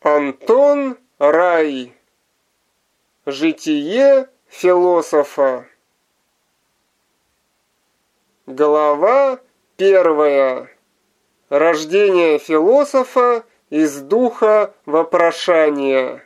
Антон Рай. Житие философа. Глава 1. Рождение философа из духа вопрошания.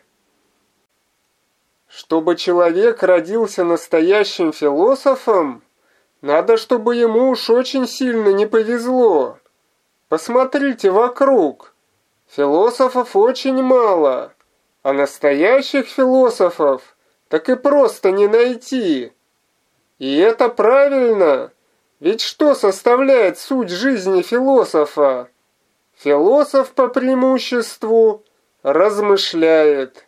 Чтобы человек родился настоящим философом, надо, чтобы ему уж очень сильно не повезло. Посмотрите вокруг. Философов очень мало, а настоящих философов так и просто не найти. И это правильно, ведь что составляет суть жизни философа? Философ по преимуществу размышляет.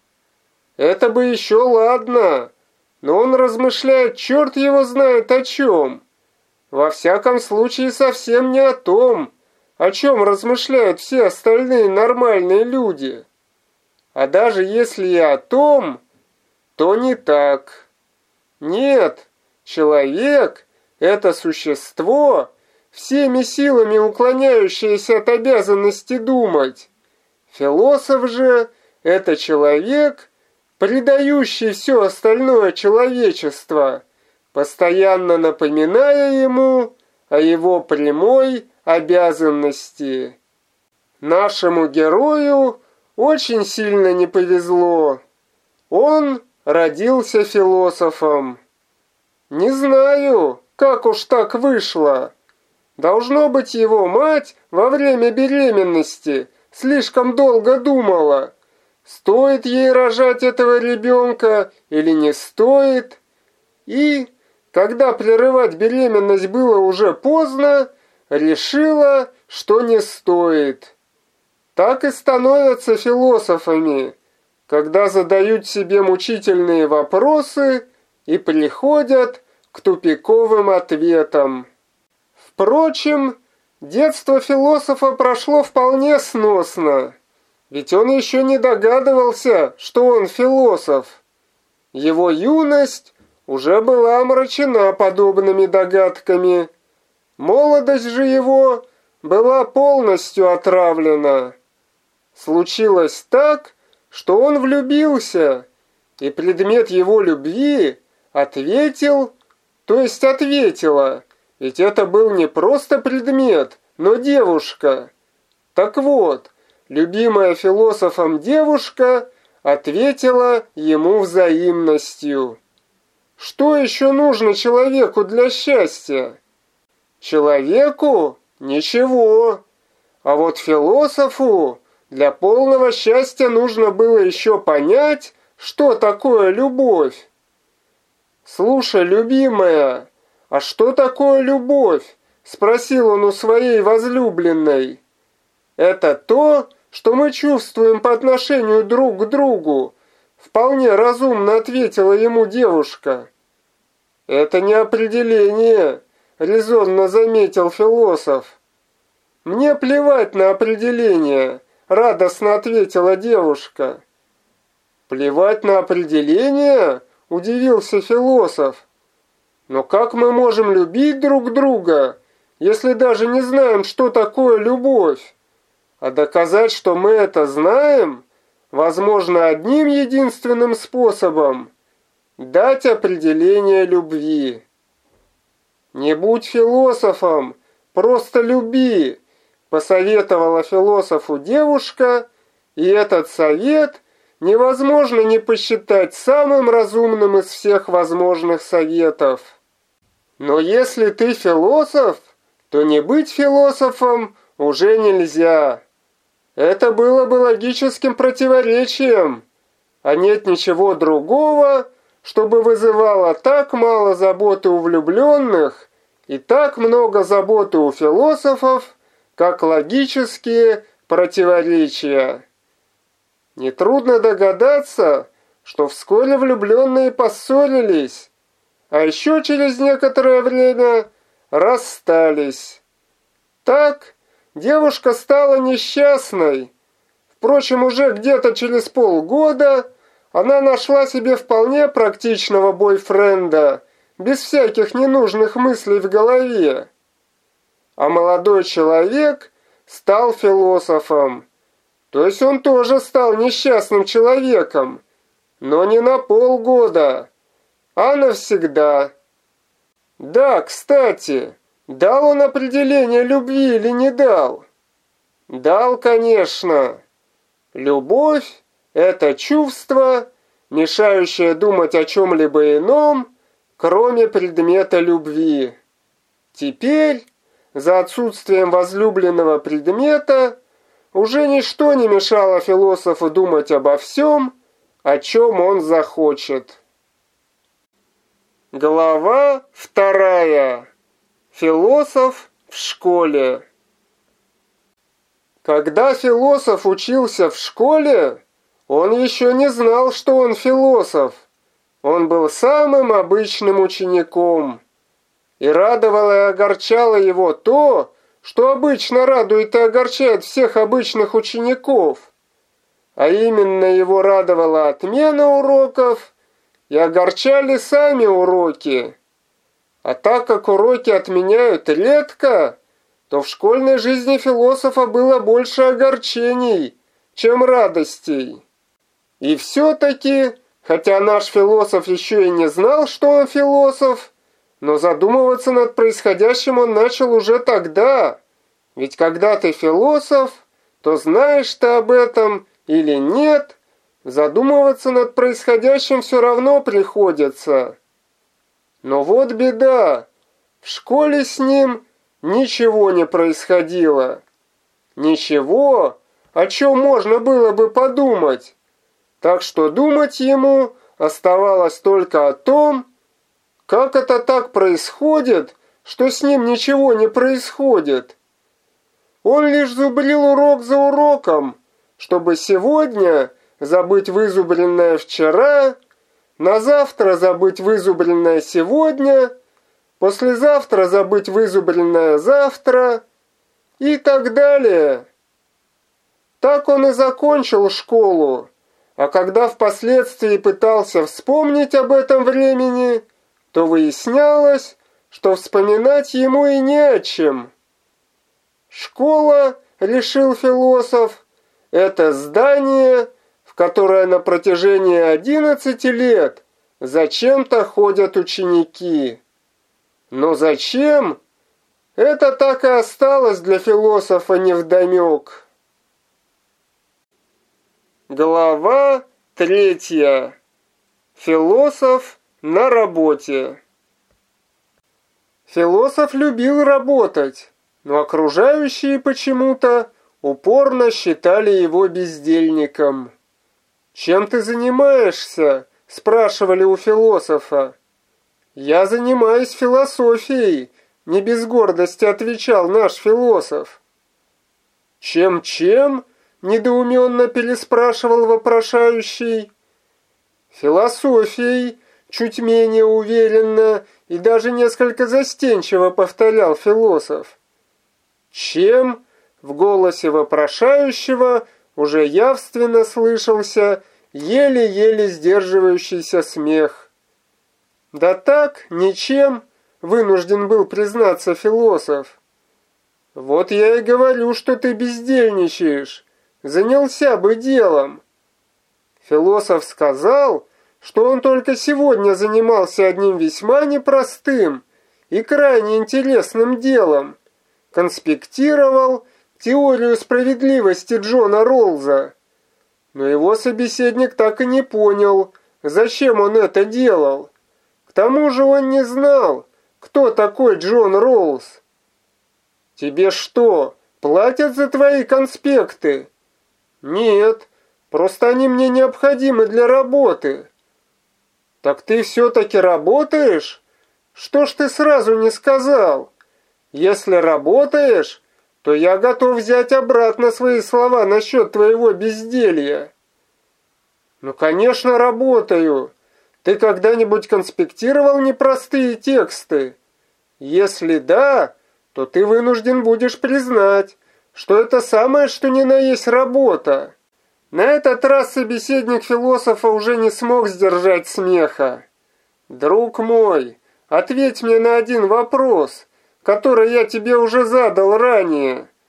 Это бы еще ладно, но он размышляет черт его знает о чем. Во всяком случае совсем не о том, о чем размышляют все остальные нормальные люди. А даже если и о том, то не так. Нет, человек – это существо, всеми силами уклоняющееся от обязанности думать. Философ же – это человек, предающий все остальное человечество, постоянно напоминая ему о его прямой обязанности. Нашему герою очень сильно не повезло. Он родился философом. Не знаю, как уж так вышло. Должно быть, его мать во время беременности слишком долго думала, стоит ей рожать этого ребенка или не стоит. И, когда прерывать беременность было уже поздно, решила, что не стоит. Так и становятся философами, когда задают себе мучительные вопросы и приходят к тупиковым ответам. Впрочем, детство философа прошло вполне сносно, ведь он еще не догадывался, что он философ. Его юность уже была омрачена подобными догадками. Молодость же его была полностью отравлена. Случилось так, что он влюбился, и предмет его любви ответила, ведь это был не просто предмет, но девушка. Так вот, любимая философом девушка ответила ему взаимностью. Что еще нужно человеку для счастья? Человеку ничего, а вот философу для полного счастья нужно было еще понять, что такое любовь. «Слушай, любимая, а что такое любовь?» – спросил он у своей возлюбленной. «Это то, что мы чувствуем по отношению друг к другу», – вполне разумно ответила ему девушка. «Это не определение», — резонно заметил философ. «Мне плевать на определение», — радостно ответила девушка. «Плевать на определение?» — удивился философ. «Но как мы можем любить друг друга, если даже не знаем, что такое любовь? А доказать, что мы это знаем, возможно одним единственным способом — дать определение любви». «Не будь философом, просто люби», — посоветовала философу девушка, и этот совет невозможно не посчитать самым разумным из всех возможных советов. Но если ты философ, то не быть философом уже нельзя. Это было бы логическим противоречием, а нет ничего другого, чтобы вызывало так мало заботы у влюбленных и так много заботы у философов, как логические противоречия. Нетрудно догадаться, что вскоре влюбленные поссорились, а еще через некоторое время расстались. Так девушка стала несчастной. Впрочем, уже где-то через полгода она нашла себе вполне практичного бойфренда, без всяких ненужных мыслей в голове. А молодой человек стал философом. То есть он тоже стал несчастным человеком, но не на полгода, а навсегда. Да, кстати, дал он определение любви или не дал? Дал, конечно. Любовь – это чувство, мешающее думать о чем-либо ином, кроме предмета любви. Теперь, за отсутствием возлюбленного предмета, уже ничто не мешало философу думать обо всем, о чем он захочет. Глава 2. Философ в школе. Когда философ учился в школе, он еще не знал, что он философ. Он был самым обычным учеником. И радовало и огорчало его то, что обычно радует и огорчает всех обычных учеников. А именно его радовала отмена уроков и огорчали сами уроки. А так как уроки отменяют редко, то в школьной жизни философа было больше огорчений, чем радостей. И все-таки, хотя наш философ еще и не знал, что он философ, но задумываться над происходящим он начал уже тогда. Ведь когда ты философ, то знаешь ты об этом или нет, задумываться над происходящим все равно приходится. Но вот беда, в школе с ним ничего не происходило. Ничего, о чем можно было бы подумать. Так что думать ему оставалось только о том, как это так происходит, что с ним ничего не происходит. Он лишь зубрил урок за уроком, чтобы сегодня забыть вызубренное вчера, на завтра забыть вызубренное сегодня, послезавтра забыть вызубренное завтра и так далее. Так он и закончил школу, а когда впоследствии пытался вспомнить об этом времени, то выяснялось, что вспоминать ему и не о чем. Школа, решил философ, это здание, в которое на протяжении 11 лет зачем-то ходят ученики. Но зачем? Это так и осталось для философа невдомек. Глава 3. Философ на работе. Философ любил работать, но окружающие почему-то упорно считали его бездельником. «Чем ты занимаешься?» – спрашивали у философа. «Я занимаюсь философией», – не без гордости отвечал наш философ. «Чем-чем?» – недоуменно переспрашивал вопрошающий. «Философией», – чуть менее уверенно и даже несколько застенчиво повторял философ. «Чем?» – в голосе вопрошающего уже явственно слышался еле-еле сдерживающийся смех. «Да так, ничем», – вынужден был признаться философ. «Вот я и говорю, что ты бездельничаешь. Занялся бы делом». Философ сказал, что он только сегодня занимался одним весьма непростым и крайне интересным делом. Конспектировал теорию справедливости Джона Роллза. Но его собеседник так и не понял, зачем он это делал. К тому же он не знал, кто такой Джон Роллз. «Тебе что, платят за твои конспекты?» «Нет, просто они мне необходимы для работы». «Так ты все-таки работаешь? Что ж ты сразу не сказал? Если работаешь, то я готов взять обратно свои слова насчет твоего безделья». «Ну, конечно, работаю. Ты когда-нибудь конспектировал непростые тексты? Если да, то ты вынужден будешь признать, что это самое что ни на есть работа». На этот раз собеседник философа уже не смог сдержать смеха. «Друг мой, ответь мне на один вопрос, который я тебе уже задал ранее.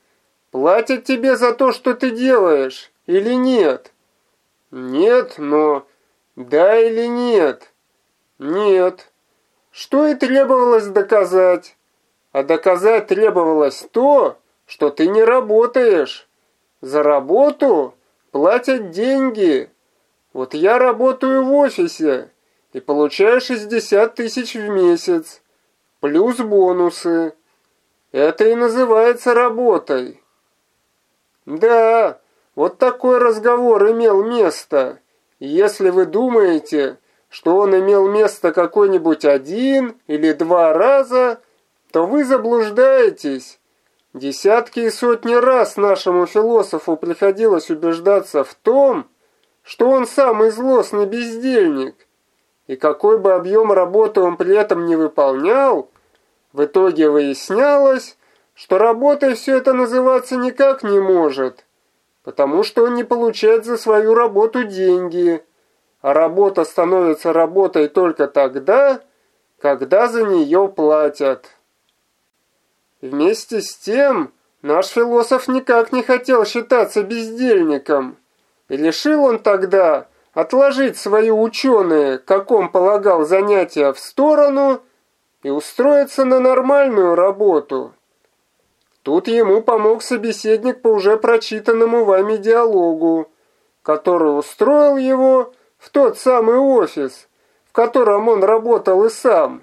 Платят тебе за то, что ты делаешь, или нет? Нет, но... Да или нет? Нет. Что и требовалось доказать. А доказать требовалось то, что ты не работаешь. За работу платят деньги. Вот я работаю в офисе и получаю 60 тысяч в месяц, плюс бонусы. Это и называется работой. Да, вот такой разговор имел место. И если вы думаете, что он имел место какой-нибудь один или два раза, то вы заблуждаетесь. Десятки и сотни раз нашему философу приходилось убеждаться в том, что он самый злостный бездельник. И какой бы объем работы он при этом не выполнял, в итоге выяснялось, что работой все это называться никак не может, потому что он не получает за свою работу деньги, а работа становится работой только тогда, когда за нее платят. Вместе с тем, наш философ никак не хотел считаться бездельником, и решил он тогда отложить свои ученые, как он полагал, занятия в сторону и устроиться на нормальную работу. Тут ему помог собеседник по уже прочитанному вами диалогу, который устроил его в тот самый офис, в котором он работал и сам.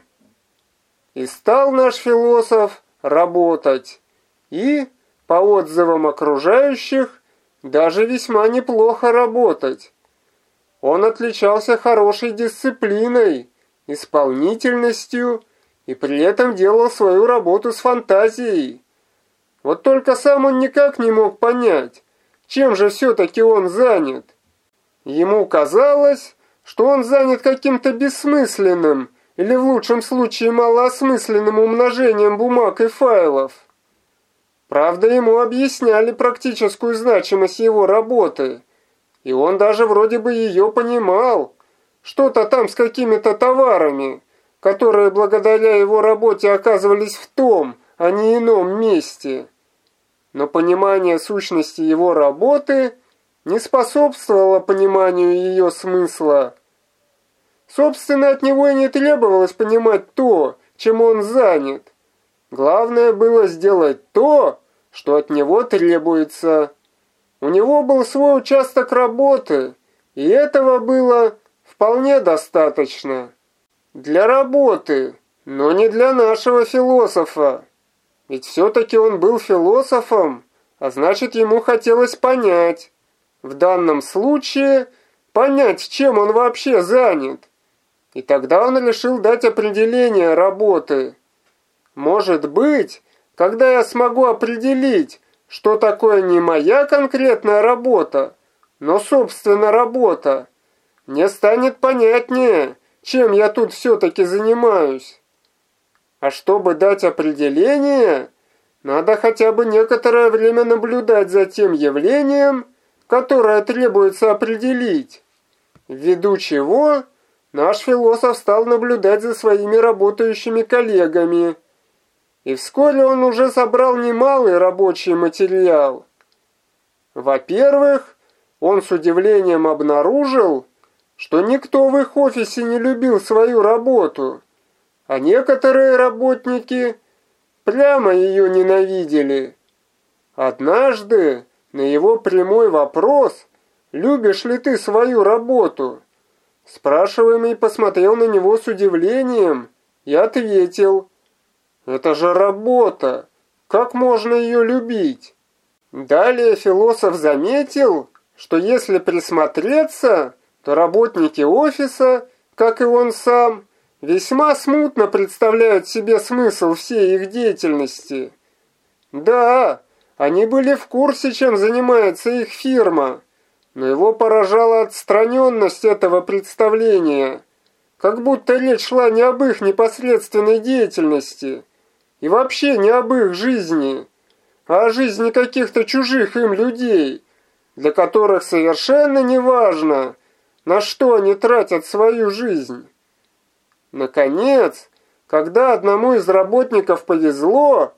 И стал наш философ работать, и, по отзывам окружающих, даже весьма неплохо работать. Он отличался хорошей дисциплиной, исполнительностью и при этом делал свою работу с фантазией. Вот только сам он никак не мог понять, чем же все-таки он занят. Ему казалось, что он занят каким-то бессмысленным или в лучшем случае малоосмысленным умножением бумаг и файлов. Правда, ему объясняли практическую значимость его работы, и он даже вроде бы ее понимал, что-то там с какими-то товарами, которые благодаря его работе оказывались в том, а не ином месте. Но понимание сущности его работы не способствовало пониманию ее смысла. Собственно, от него и не требовалось понимать то, чем он занят. Главное было сделать то, что от него требуется. У него был свой участок работы, и этого было вполне достаточно. Для работы, но не для нашего философа. Ведь все-таки он был философом, а значит, ему хотелось понять. В данном случае понять, чем он вообще занят. И тогда он решил дать определение работы. Может быть, когда я смогу определить, что такое не моя конкретная работа, но собственно работа, мне станет понятнее, чем я тут все-таки занимаюсь. А чтобы дать определение, надо хотя бы некоторое время наблюдать за тем явлением, которое требуется определить, ввиду чего наш философ стал наблюдать за своими работающими коллегами. И вскоре он уже собрал немалый рабочий материал. Во-первых, он с удивлением обнаружил, что никто в их офисе не любил свою работу, а некоторые работники прямо ее ненавидели. Однажды на его прямой вопрос «Любишь ли ты свою работу?», спрашиваемый посмотрел на него с удивлением и ответил: «Это же работа! Как можно ее любить?» Далее философ заметил, что если присмотреться, то работники офиса, как и он сам, весьма смутно представляют себе смысл всей их деятельности. Да, они были в курсе, чем занимается их фирма, но его поражала отстраненность этого представления, как будто речь шла не об их непосредственной деятельности и вообще не об их жизни, а о жизни каких-то чужих им людей, для которых совершенно не важно, на что они тратят свою жизнь. Наконец, когда одному из работников повезло,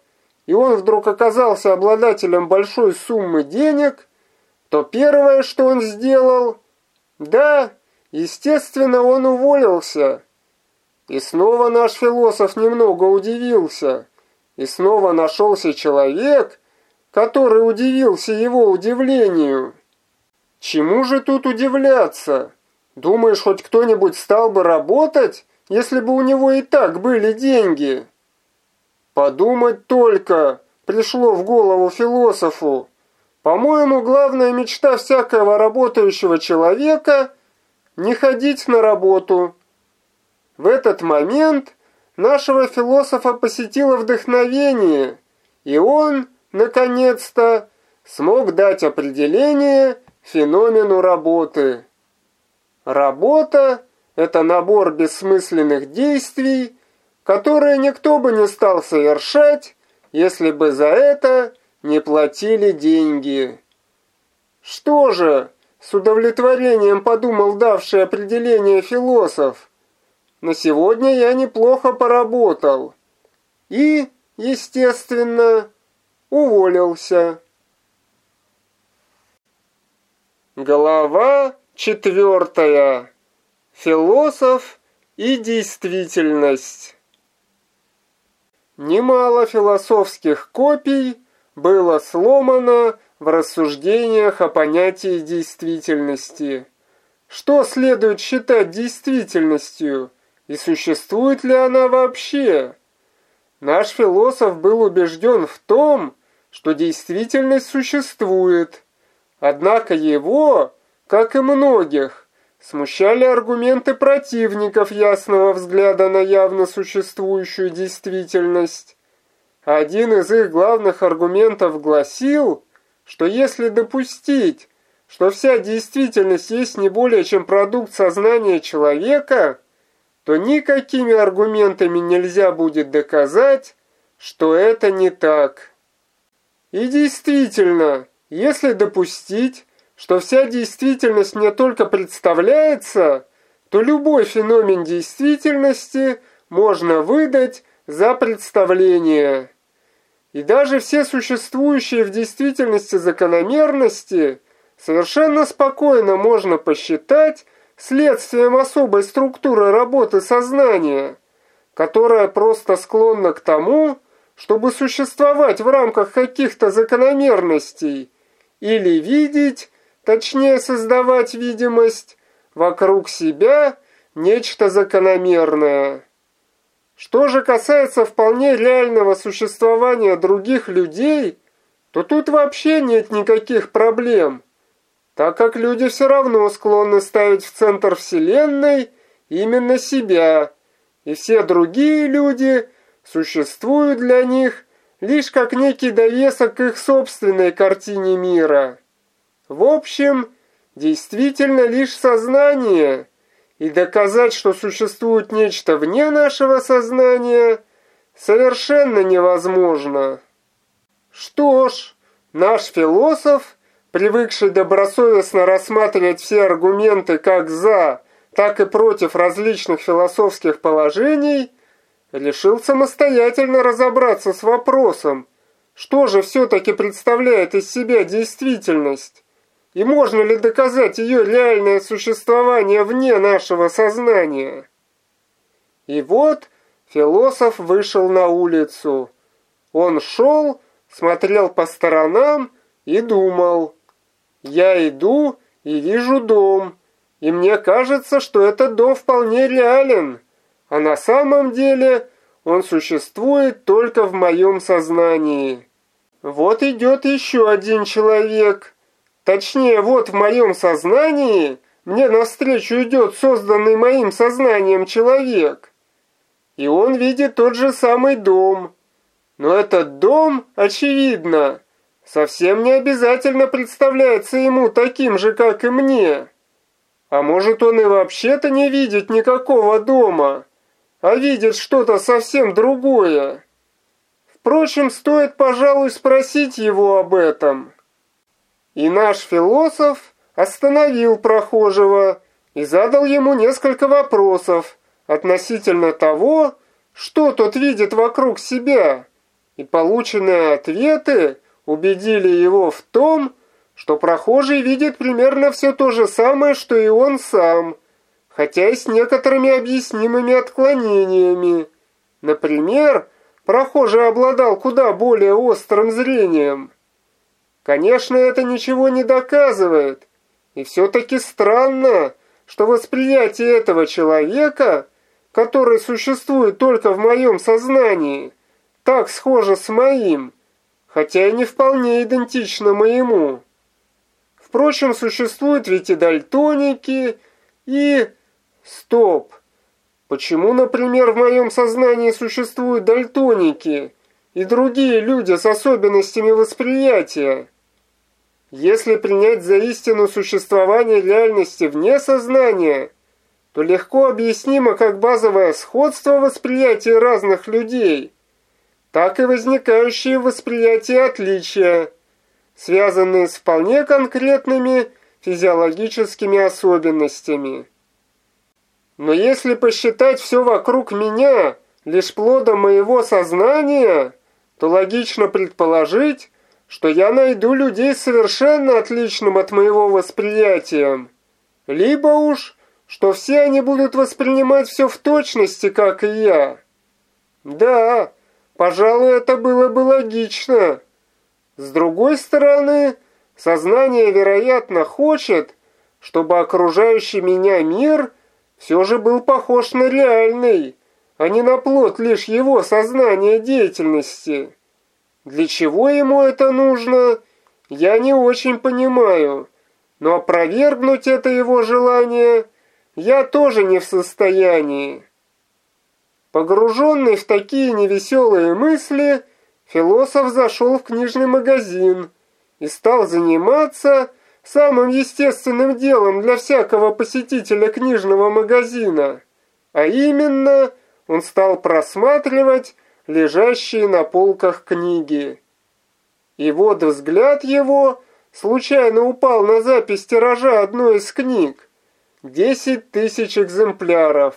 и он вдруг оказался обладателем большой суммы денег, то первое, что он сделал, да, естественно, он уволился. И снова наш философ немного удивился, и снова нашелся человек, который удивился его удивлению. Чему же тут удивляться? Думаешь, хоть кто-нибудь стал бы работать, если бы у него и так были деньги? Подумать только, пришло в голову философу. По-моему, главная мечта всякого работающего человека – не ходить на работу. В этот момент нашего философа посетило вдохновение, и он, наконец-то, смог дать определение феномену работы. Работа – это набор бессмысленных действий, которые никто бы не стал совершать, если бы за это не платили деньги. Что же, с удовлетворением подумал давший определение философ, на сегодня я неплохо поработал. И, естественно, уволился. Глава 4. Философ и действительность. Немало философских копий было сломано в рассуждениях о понятии действительности. Что следует считать действительностью, и существует ли она вообще? Наш философ был убежден в том, что действительность существует. Однако его, как и многих, смущали аргументы противников ясного взгляда на явно существующую действительность. Один из их главных аргументов гласил, что если допустить, что вся действительность есть не более чем продукт сознания человека, то никакими аргументами нельзя будет доказать, что это не так. И действительно, если допустить, что вся действительность мне только представляется, то любой феномен действительности можно выдать за представление. И даже все существующие в действительности закономерности совершенно спокойно можно посчитать следствием особой структуры работы сознания, которая просто склонна к тому, чтобы существовать в рамках каких-то закономерностей или видеть, точнее создавать видимость, вокруг себя нечто закономерное. Что же касается вполне реального существования других людей, то тут вообще нет никаких проблем, так как люди все равно склонны ставить в центр Вселенной именно себя, и все другие люди существуют для них лишь как некий довесок к их собственной картине мира. В общем, действительно лишь сознание, и доказать, что существует нечто вне нашего сознания, совершенно невозможно. Что ж, наш философ, привыкший добросовестно рассматривать все аргументы как за, так и против различных философских положений, решил самостоятельно разобраться с вопросом, что же все-таки представляет из себя действительность, и можно ли доказать ее реальное существование вне нашего сознания. И вот философ вышел на улицу. Он шел, смотрел по сторонам и думал: «Я иду и вижу дом, и мне кажется, что этот дом вполне реален, а на самом деле он существует только в моем сознании. Вот идет еще один человек. Точнее, вот в моем сознании мне навстречу идет созданный моим сознанием человек. И он видит тот же самый дом. Но этот дом, очевидно, совсем не обязательно представляется ему таким же, как и мне. А может, он и вообще-то не видит никакого дома, а видит что-то совсем другое. Впрочем, стоит, пожалуй, спросить его об этом». И наш философ остановил прохожего и задал ему несколько вопросов относительно того, что тот видит вокруг себя, и полученные ответы убедили его в том, что прохожий видит примерно все то же самое, что и он сам, хотя и с некоторыми объяснимыми отклонениями. Например, прохожий обладал куда более острым зрением. Конечно, это ничего не доказывает, и все-таки странно, что восприятие этого человека, который существует только в моем сознании, так схоже с моим, хотя и не вполне идентично моему. Впрочем, существуют ведь и дальтоники, и... Стоп! Почему, например, в моем сознании существуют дальтоники и другие люди с особенностями восприятия? Если принять за истину существование реальности вне сознания, то легко объяснимо как базовое сходство восприятия разных людей, так и возникающие в восприятии отличия, связанные с вполне конкретными физиологическими особенностями. Но если посчитать все вокруг меня лишь плодом моего сознания, то логично предположить, что я найду людей совершенно отличным от моего восприятия. Либо уж, что все они будут воспринимать все в точности, как и я. Да, пожалуй, это было бы логично. С другой стороны, сознание, вероятно, хочет, чтобы окружающий меня мир все же был похож на реальный, а не на плод лишь его сознания деятельности. Для чего ему это нужно, я не очень понимаю, но опровергнуть это его желание я тоже не в состоянии. Погруженный в такие невеселые мысли, философ зашел в книжный магазин и стал заниматься самым естественным делом для всякого посетителя книжного магазина, а именно он стал просматривать лежащие на полках книги. И вот взгляд его случайно упал на запись тиража одной из книг. 10 тысяч экземпляров.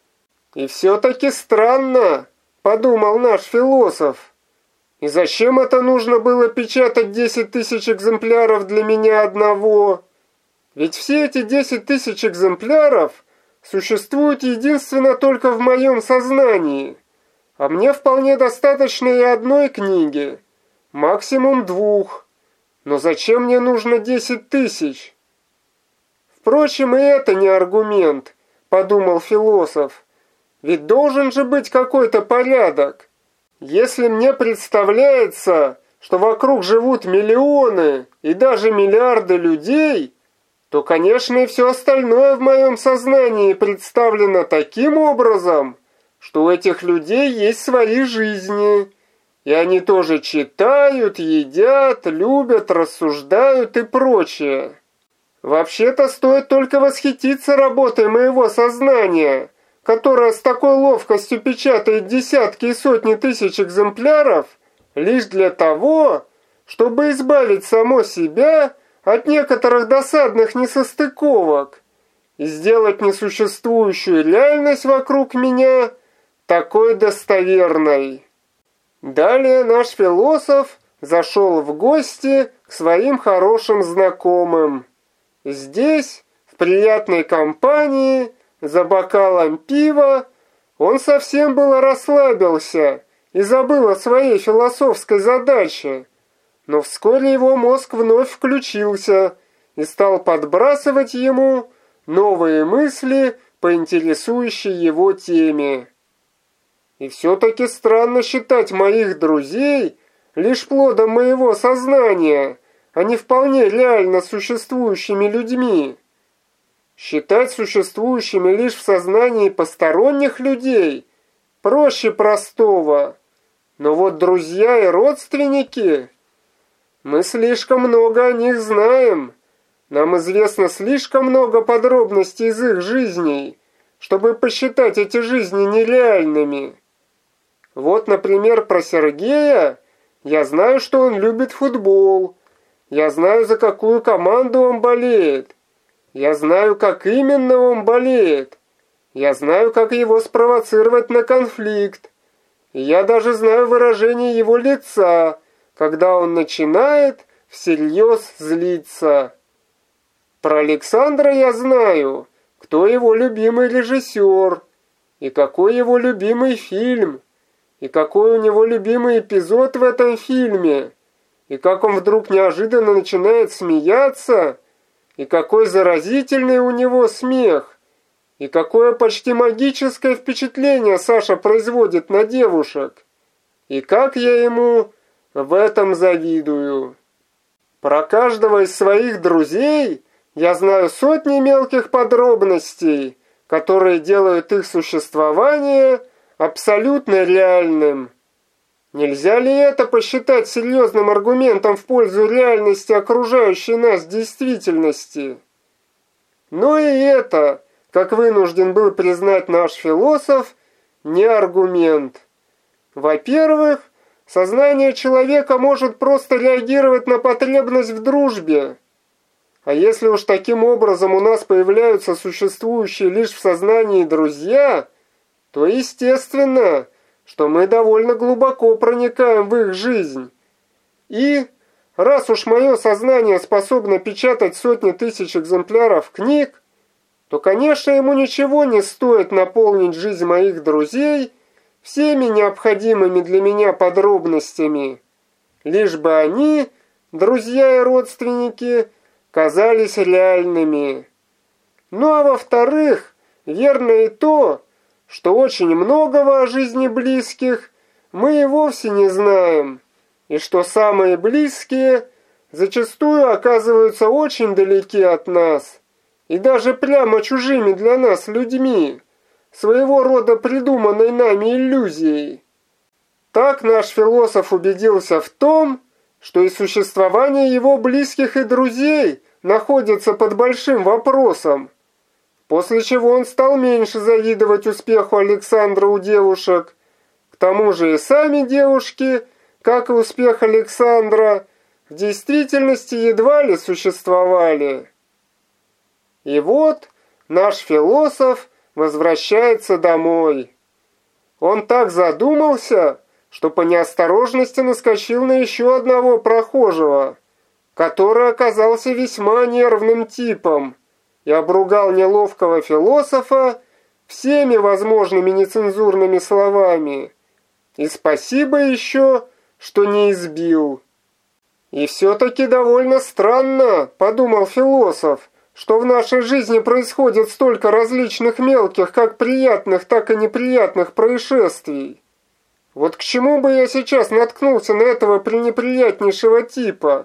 И все-таки странно, подумал наш философ. И зачем это нужно было печатать 10 тысяч экземпляров для меня одного? Ведь все эти 10 тысяч экземпляров существуют единственно только в моем сознании. А мне вполне достаточно и одной книги, максимум 2. Но зачем мне нужно 10 тысяч? Впрочем, и это не аргумент, подумал философ. Ведь должен же быть какой-то порядок. Если мне представляется, что вокруг живут миллионы и даже миллиарды людей, то, конечно, и все остальное в моем сознании представлено таким образом, что у этих людей есть свои жизни, и они тоже читают, едят, любят, рассуждают и прочее. Вообще-то стоит только восхититься работой моего сознания, которое с такой ловкостью печатает десятки и сотни тысяч экземпляров, лишь для того, чтобы избавить само себя от некоторых досадных несостыковок и сделать несуществующую реальность вокруг меня такой достоверной. Далее наш философ зашел в гости к своим хорошим знакомым. Здесь, в приятной компании, за бокалом пива, он совсем было расслабился и забыл о своей философской задаче. Но вскоре его мозг вновь включился и стал подбрасывать ему новые мысли по интересующей его теме. И все-таки странно считать моих друзей лишь плодом моего сознания, а не вполне реально существующими людьми. Считать существующими лишь в сознании посторонних людей проще простого. Но вот друзья и родственники, мы слишком много о них знаем. Нам известно слишком много подробностей из их жизней, чтобы посчитать эти жизни нереальными. Вот, например, про Сергея я знаю, что он любит футбол. Я знаю, за какую команду он болеет. Я знаю, как именно он болеет. Я знаю, как его спровоцировать на конфликт. И я даже знаю выражение его лица, когда он начинает всерьез злиться. Про Александра я знаю, кто его любимый режиссер, и какой его любимый фильм, и какой у него любимый эпизод в этом фильме, и как он вдруг неожиданно начинает смеяться, и какой заразительный у него смех, и какое почти магическое впечатление Саша производит на девушек, и как я ему в этом завидую. Про каждого из своих друзей я знаю сотни мелких подробностей, которые делают их существование абсолютно реальным. Нельзя ли это посчитать серьезным аргументом в пользу реальности окружающей нас действительности? Но и это, как вынужден был признать наш философ, не аргумент. Во-первых, сознание человека может просто реагировать на потребность в дружбе. А если уж таким образом у нас появляются существующие лишь в сознании друзья, то естественно, что мы довольно глубоко проникаем в их жизнь. И, раз уж мое сознание способно печатать сотни тысяч экземпляров книг, то, конечно, ему ничего не стоит наполнить жизнь моих друзей всеми необходимыми для меня подробностями, лишь бы они, друзья и родственники, казались реальными. Ну а во-вторых, верно и то, что очень многого о жизни близких мы и вовсе не знаем, и что самые близкие зачастую оказываются очень далеки от нас, и даже прямо чужими для нас людьми, своего рода придуманной нами иллюзией. Так наш философ убедился в том, что и существование его близких и друзей находится под большим вопросом, после чего он стал меньше завидовать успеху Александра у девушек. К тому же и сами девушки, как и успех Александра, в действительности едва ли существовали. И вот наш философ возвращается домой. Он так задумался, что по неосторожности наскочил на еще одного прохожего, который оказался весьма нервным типом, и обругал неловкого философа всеми возможными нецензурными словами. И спасибо еще, что не избил. И все-таки довольно странно, подумал философ, что в нашей жизни происходит столько различных мелких, как приятных, так и неприятных происшествий. Вот к чему бы я сейчас наткнулся на этого пренеприятнейшего типа?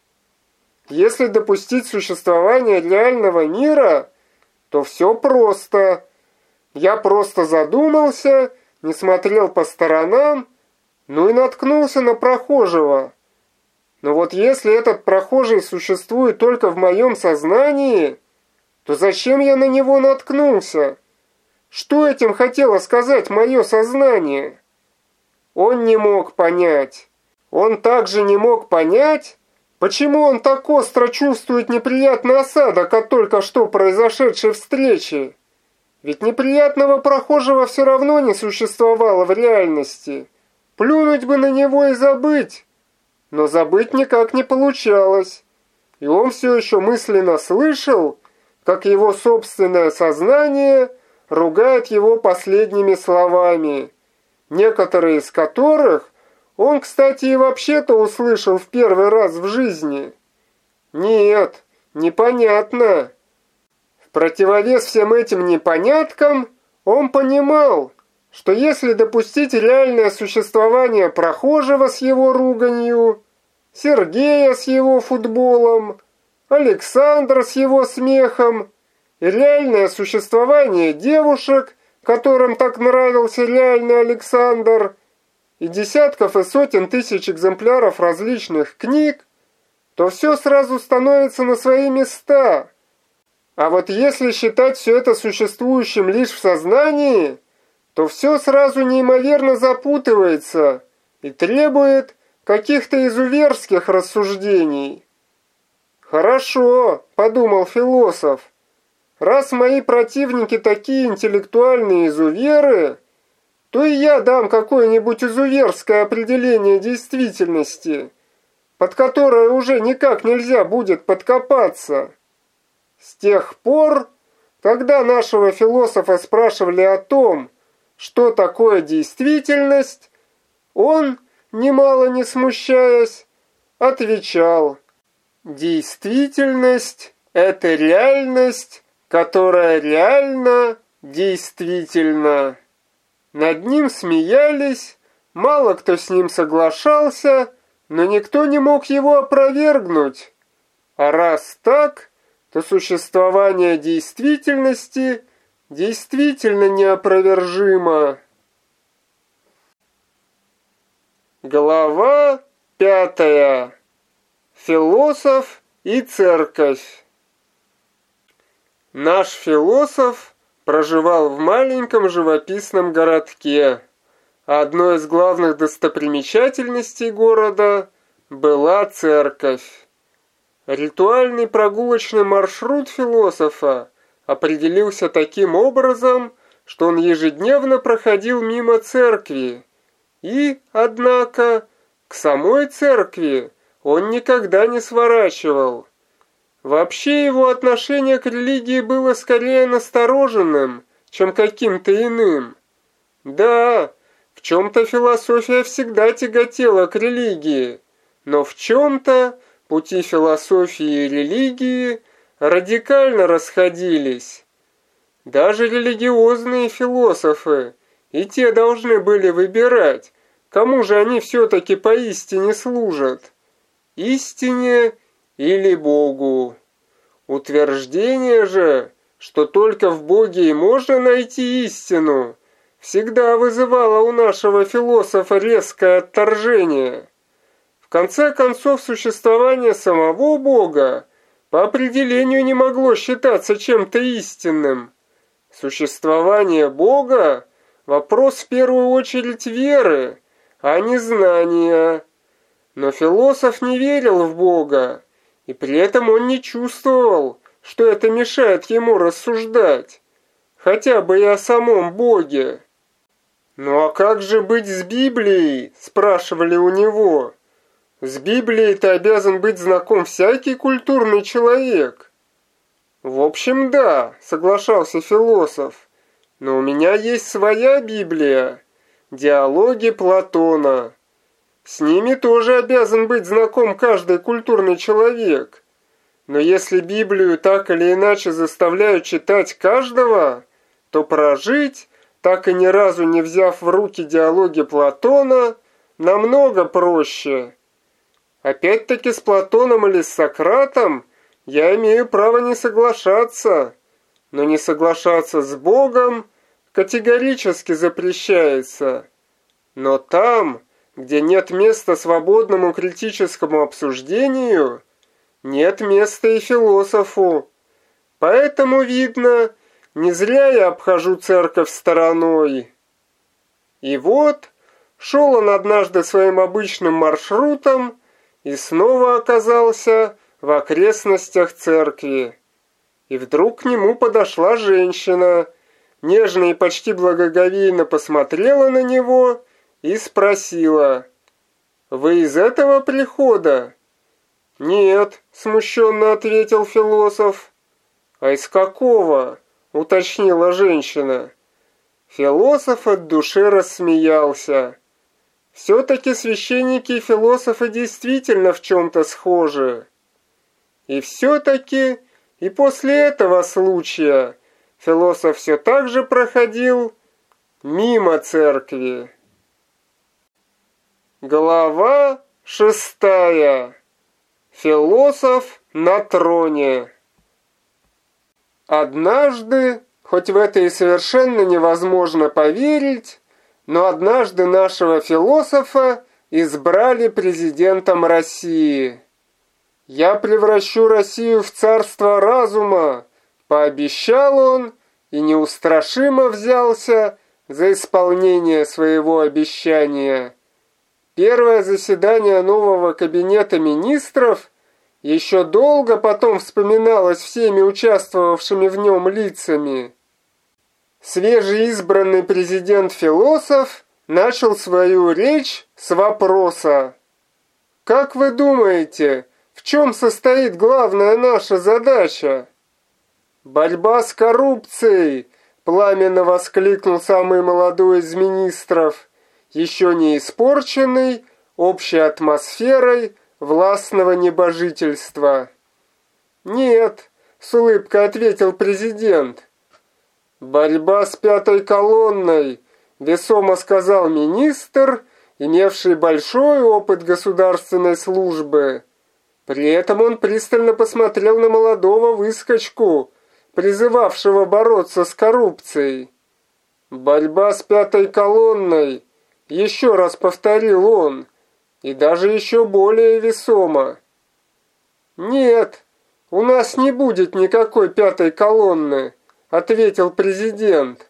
Если допустить существование реального мира, то все просто. Я просто задумался, не смотрел по сторонам, ну и наткнулся на прохожего. Но вот если этот прохожий существует только в моем сознании, то зачем я на него наткнулся? Что этим хотело сказать мое сознание? Он не мог понять. Он также не мог понять, почему он так остро чувствует неприятный осадок от только что произошедшей встречи. Ведь неприятного прохожего все равно не существовало в реальности. Плюнуть бы на него и забыть. Но забыть никак не получалось. И он все еще мысленно слышал, как его собственное сознание ругает его последними словами, некоторые из которых он, кстати, и вообще-то услышал в первый раз в жизни. Нет, непонятно. В противовес всем этим непоняткам он понимал, что если допустить реальное существование прохожего с его руганью, Сергея с его футболом, Александра с его смехом и реальное существование девушек, которым так нравился реальный Александр, и десятков и сотен тысяч экземпляров различных книг, то все сразу становится на свои места. А вот если считать все это существующим лишь в сознании, то все сразу неимоверно запутывается и требует каких-то изуверских рассуждений. «Хорошо», — подумал философ, — «раз мои противники такие интеллектуальные изуверы, то и я дам какое-нибудь изуверское определение действительности, под которое уже никак нельзя будет подкопаться. С тех пор, когда нашего философа спрашивали о том, что такое действительность, он, немало не смущаясь, отвечал: действительность – это реальность, которая реально действительна. Над ним смеялись, мало кто с ним соглашался, но никто не мог его опровергнуть. А раз так, то существование действительности действительно неопровержимо. Глава 5. Философ и церковь. Наш философ проживал в маленьком живописном городке. Одной из главных достопримечательностей города была церковь. Ритуальный прогулочный маршрут философа определился таким образом, что он ежедневно проходил мимо церкви. И, однако, к самой церкви он никогда не сворачивал. Вообще его отношение к религии было скорее настороженным, чем каким-то иным. Да, в чем-то философия всегда тяготела к религии, но в чем-то пути философии и религии радикально расходились. Даже религиозные философы и те должны были выбирать, кому же они все-таки поистине служат – истине или Богу. Утверждение же, что только в Боге и можно найти истину, всегда вызывало у нашего философа резкое отторжение. В конце концов, существование самого Бога по определению не могло считаться чем-то истинным. Существование Бога – вопрос в первую очередь веры, а не знания. Но философ не верил в Бога, и при этом он не чувствовал, что это мешает ему рассуждать, хотя бы и о самом Боге. «Ну а как же быть с Библией?» – спрашивали у него. «С Библией-то обязан быть знаком всякий культурный человек». «В общем, да», – соглашался философ, – «но у меня есть своя Библия, диалоги Платона. С ними тоже обязан быть знаком каждый культурный человек. Но если Библию так или иначе заставляют читать каждого, то прожить, так и ни разу не взяв в руки диалоги Платона, намного проще. Опять-таки с Платоном или с Сократом я имею право не соглашаться, но не соглашаться с Богом категорически запрещается. Но там, где нет места свободному критическому обсуждению, нет места и философу. Поэтому, видно, не зря я обхожу церковь стороной. И вот шел он однажды своим обычным маршрутом и снова оказался в окрестностях церкви. И вдруг к нему подошла женщина, нежно и почти благоговейно посмотрела на него и спросила: «Вы из этого прихода?» «Нет», — смущенно ответил философ. «А из какого?» — уточнила женщина. Философ от души рассмеялся. Все-таки священники и философы действительно в чем-то схожи. И все-таки и после этого случая философ все так же проходил мимо церкви. Глава 6. Философ на троне. Однажды, хоть в это и совершенно невозможно поверить, но однажды нашего философа избрали президентом России. «Я превращу Россию в царство разума», — пообещал он и неустрашимо взялся за исполнение своего обещания. Первое заседание нового кабинета министров еще долго потом вспоминалось всеми участвовавшими в нем лицами. Свежеизбранный президент-философ начал свою речь с вопроса. Как вы думаете, в чем состоит главная наша задача? Борьба с коррупцией, пламенно воскликнул самый молодой из министров, еще не испорченный общей атмосферой властного небожительства. Нет, с улыбкой ответил президент. Борьба с пятой колонной, весомо сказал министр, имевший большой опыт государственной службы. При этом он пристально посмотрел на молодого выскочку, призывавшего бороться с коррупцией. «Борьба с пятой колонной», — еще раз повторил он, и даже еще более весомо. «Нет, у нас не будет никакой пятой колонны», — ответил президент.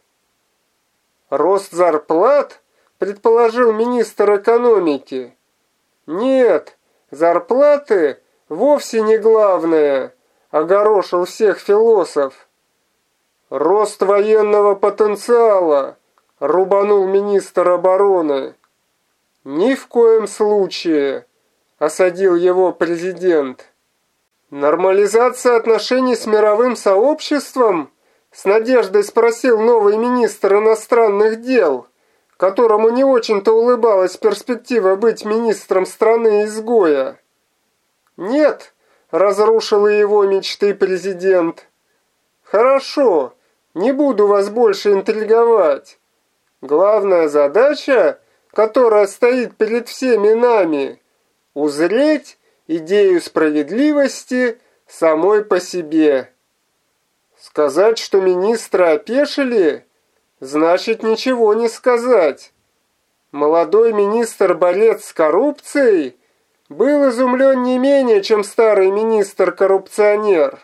«Рост зарплат?» — предположил министр экономики. «Нет, зарплаты вовсе не главное», — огорошил всех философ. «Рост военного потенциала», — рубанул министр обороны. «Ни в коем случае», — осадил его президент. «Нормализация отношений с мировым сообществом?» — с надеждой спросил новый министр иностранных дел, которому не очень-то улыбалась перспектива быть министром страны-изгоя. «Нет», — разрушил его мечты президент. «Хорошо, не буду вас больше интриговать. Главная задача, которая стоит перед всеми нами, узреть идею справедливости самой по себе». Сказать, что министры опешили, значит ничего не сказать. Молодой министр-борец с коррупцией был изумлен не менее, чем старый министр-коррупционер.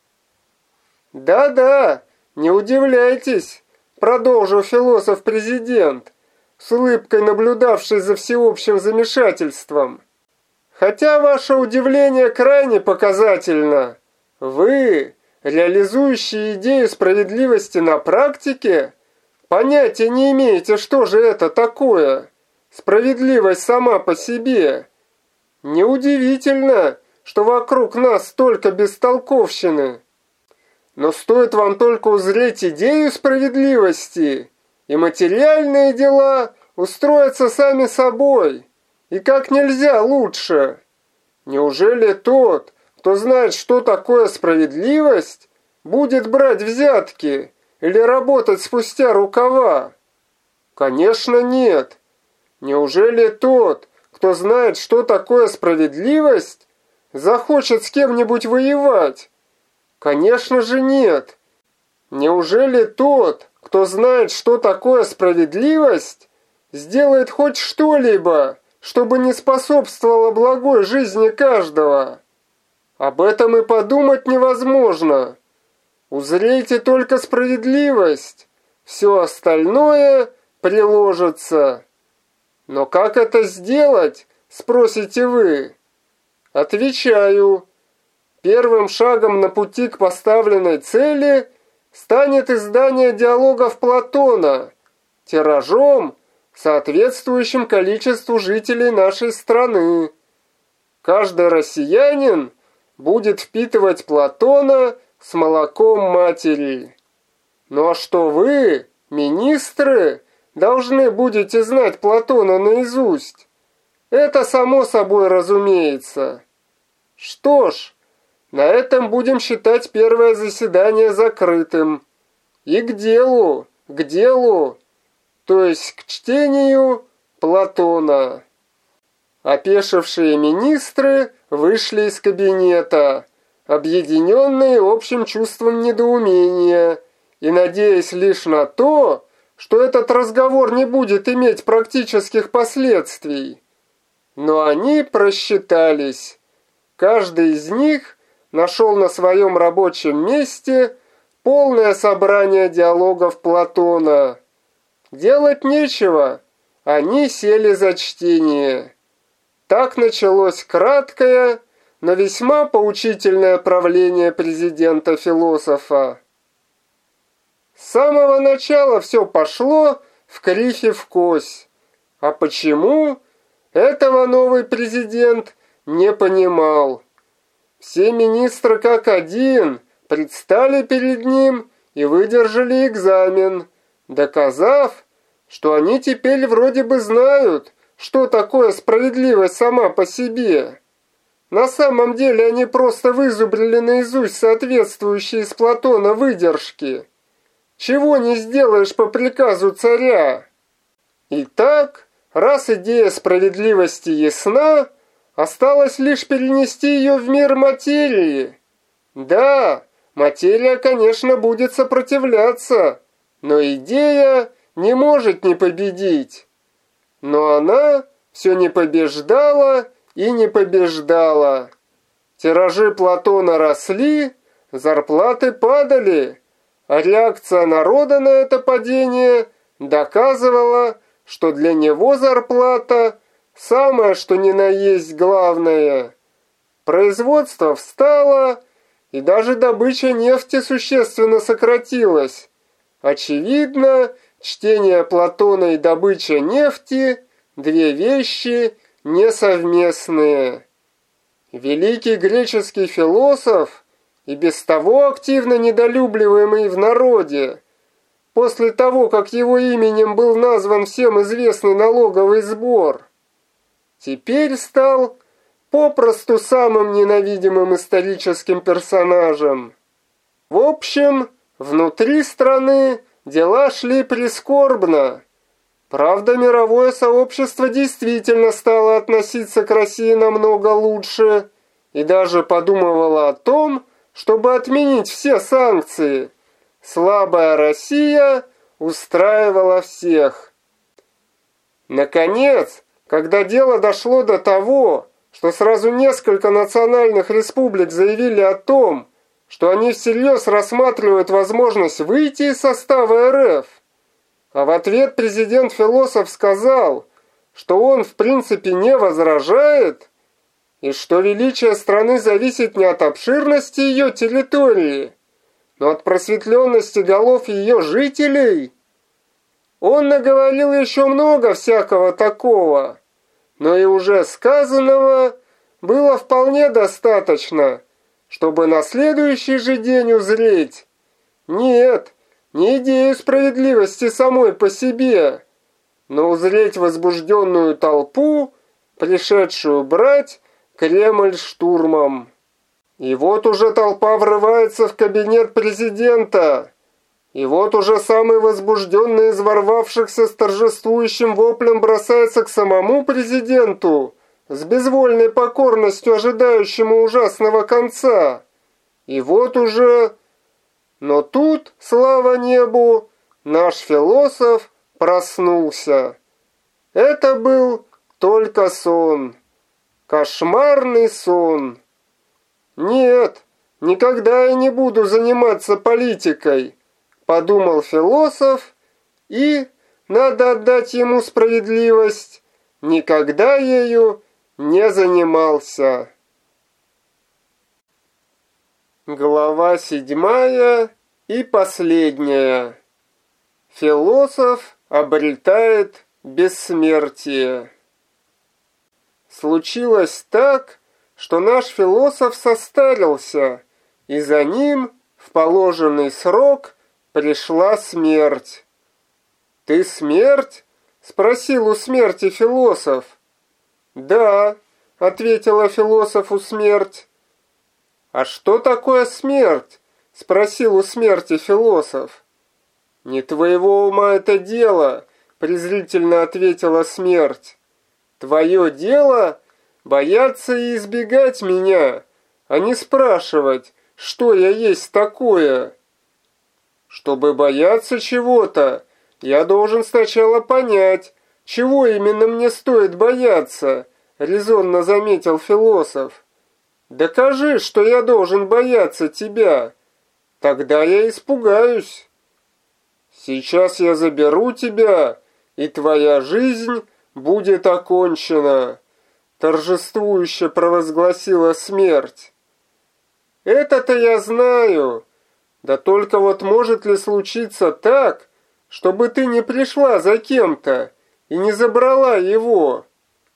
«Да-да, не удивляйтесь», — продолжил философ-президент, с улыбкой наблюдавший за всеобщим замешательством. «Хотя ваше удивление крайне показательно. Вы, реализующие идею справедливости на практике, понятия не имеете, что же это такое. Справедливость сама по себе. Неудивительно, что вокруг нас столько бестолковщины. Но стоит вам только узреть идею справедливости, и материальные дела устроятся сами собой, и как нельзя лучше. Неужели тот, кто знает, что такое справедливость, будет брать взятки или работать спустя рукава? Конечно, нет. Неужели тот, кто знает, что такое справедливость, захочет с кем-нибудь воевать? Конечно же нет. Неужели тот, кто знает, что такое справедливость, сделает хоть что-либо, чтобы не способствовало благой жизни каждого? Об этом и подумать невозможно. Узрейте только справедливость, все остальное приложится. Но как это сделать, спросите вы? Отвечаю. Первым шагом на пути к поставленной цели станет издание диалогов Платона, тиражом, соответствующим количеству жителей нашей страны. Каждый россиянин будет впитывать Платона с молоком матери. Ну а что вы, министры, должны будете знать Платона наизусть? Это само собой разумеется. Что ж, на этом будем считать первое заседание закрытым. И к делу, то есть к чтению Платона. Опешившие министры вышли из кабинета, объединенные общим чувством недоумения и надеясь лишь на то, что этот разговор не будет иметь практических последствий. Но они просчитались. Каждый из них нашел на своем рабочем месте полное собрание диалогов Платона. Делать нечего, они сели за чтение. Так началось краткое, но весьма поучительное правление президента-философа. С самого начала все пошло в кривь и в кось. А почему? Этого новый президент не понимал. Все министры как один предстали перед ним и выдержали экзамен, доказав, что они теперь вроде бы знают, что такое справедливость сама по себе. На самом деле они просто вызубрили наизусть соответствующие из Платона выдержки. Чего не сделаешь по приказу царя? Итак, раз идея справедливости ясна, осталось лишь перенести ее в мир материи. Да, материя, конечно, будет сопротивляться, но идея не может не победить. Но она все не побеждала и не побеждала. Тиражи Платона росли, зарплаты падали, а реакция народа на это падение доказывала, что для него зарплата самое что ни на есть главное. Производство встало, и даже добыча нефти существенно сократилась. Очевидно, чтение Платона и добыча нефти – две вещи несовместные. Великий греческий философ, и без того активно недолюбливаемый в народе, после того, как его именем был назван всем известный налоговый сбор, теперь стал попросту самым ненавидимым историческим персонажем. В общем, внутри страны дела шли прискорбно. Правда, мировое сообщество действительно стало относиться к России намного лучше и даже подумывало о том, чтобы отменить все санкции. Слабая Россия устраивала всех. Наконец, когда дело дошло до того, что сразу несколько национальных республик заявили о том, что они всерьез рассматривают возможность выйти из состава РФ, а в ответ президент-философ сказал, что он в принципе не возражает, и что величие страны зависит не от обширности ее территории, но от просветленности голов ее жителей. Он наговорил еще много всякого такого, но и уже сказанного было вполне достаточно, чтобы на следующий же день узреть: нет, не идею справедливости самой по себе, но узреть возбужденную толпу, пришедшую брать Кремль штурмом. И вот уже толпа врывается в кабинет президента. И вот уже самый возбужденный из ворвавшихся с торжествующим воплем бросается к самому президенту, с безвольной покорностью ожидающему ужасного конца. И вот уже... Но тут, слава небу, наш философ проснулся. Это был только сон. Кошмарный сон. Нет, никогда я не буду заниматься политикой, подумал философ, и, надо отдать ему справедливость, никогда ею не занимался. Глава 7 и последняя. Философ обретает бессмертие. Случилось так, что наш философ состарился, и за ним в положенный срок пришла смерть. «Ты смерть?» — спросил у смерти философ. «Да», — ответила философу смерть. «А что такое смерть?» — спросил у смерти философ. «Не твоего ума это дело», — презрительно ответила смерть. «Твое дело — бояться и избегать меня, а не спрашивать, что я есть такое. Чтобы бояться чего-то, я должен сначала понять, чего именно мне стоит бояться», — резонно заметил философ. «Докажи, что я должен бояться тебя, тогда я испугаюсь. Сейчас я заберу тебя, и твоя жизнь будет окончена», — торжествующе провозгласила смерть. «Это-то я знаю, Да только вот может ли случиться так, чтобы ты не пришла за кем-то и не забрала его?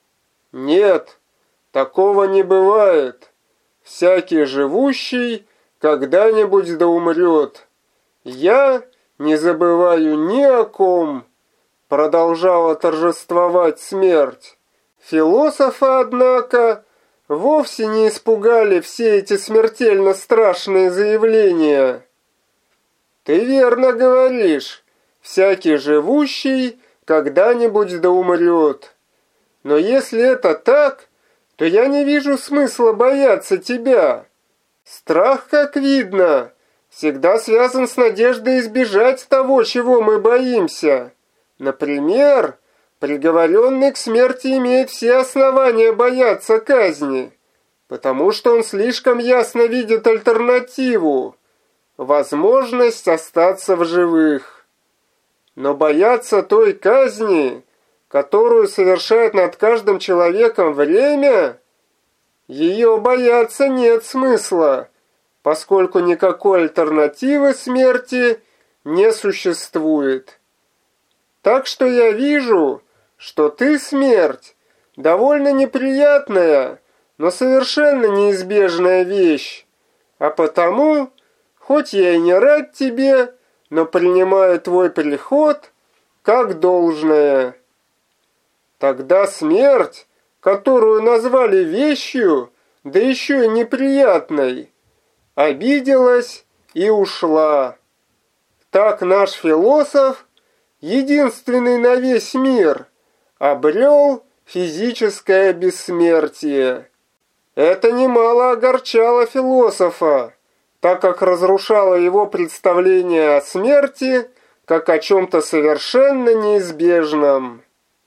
Нет, такого не бывает. Всякий живущий когда-нибудь да умрет. Я не забываю ни о ком. Продолжала торжествовать смерть. Философа, однако, вовсе не испугали все эти смертельно страшные заявления. Ты верно говоришь, всякий живущий когда-нибудь да умрет. Но если это так, то я не вижу смысла бояться тебя. Страх, как видно, всегда связан с надеждой избежать того, чего мы боимся. Например, приговоренный к смерти имеет все основания бояться казни, потому что он слишком ясно видит альтернативу – возможность остаться в живых. Но бояться той казни, которую совершает над каждым человеком время, ее бояться нет смысла, поскольку никакой альтернативы смерти не существует. Так что я вижу, что ты, смерть, довольно неприятная, но совершенно неизбежная вещь, а потому, хоть я и не рад тебе, но принимаю твой приход как должное. Тогда смерть, которую назвали вещью, да еще и неприятной, обиделась и ушла. Так наш философ, единственный на весь мир, обрел физическое бессмертие. Это немало огорчало философа, так как разрушало его представление о смерти как о чем-то совершенно неизбежном.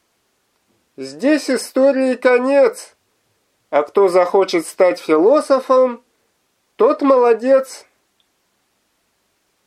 Здесь истории конец, а кто захочет стать философом, тот молодец.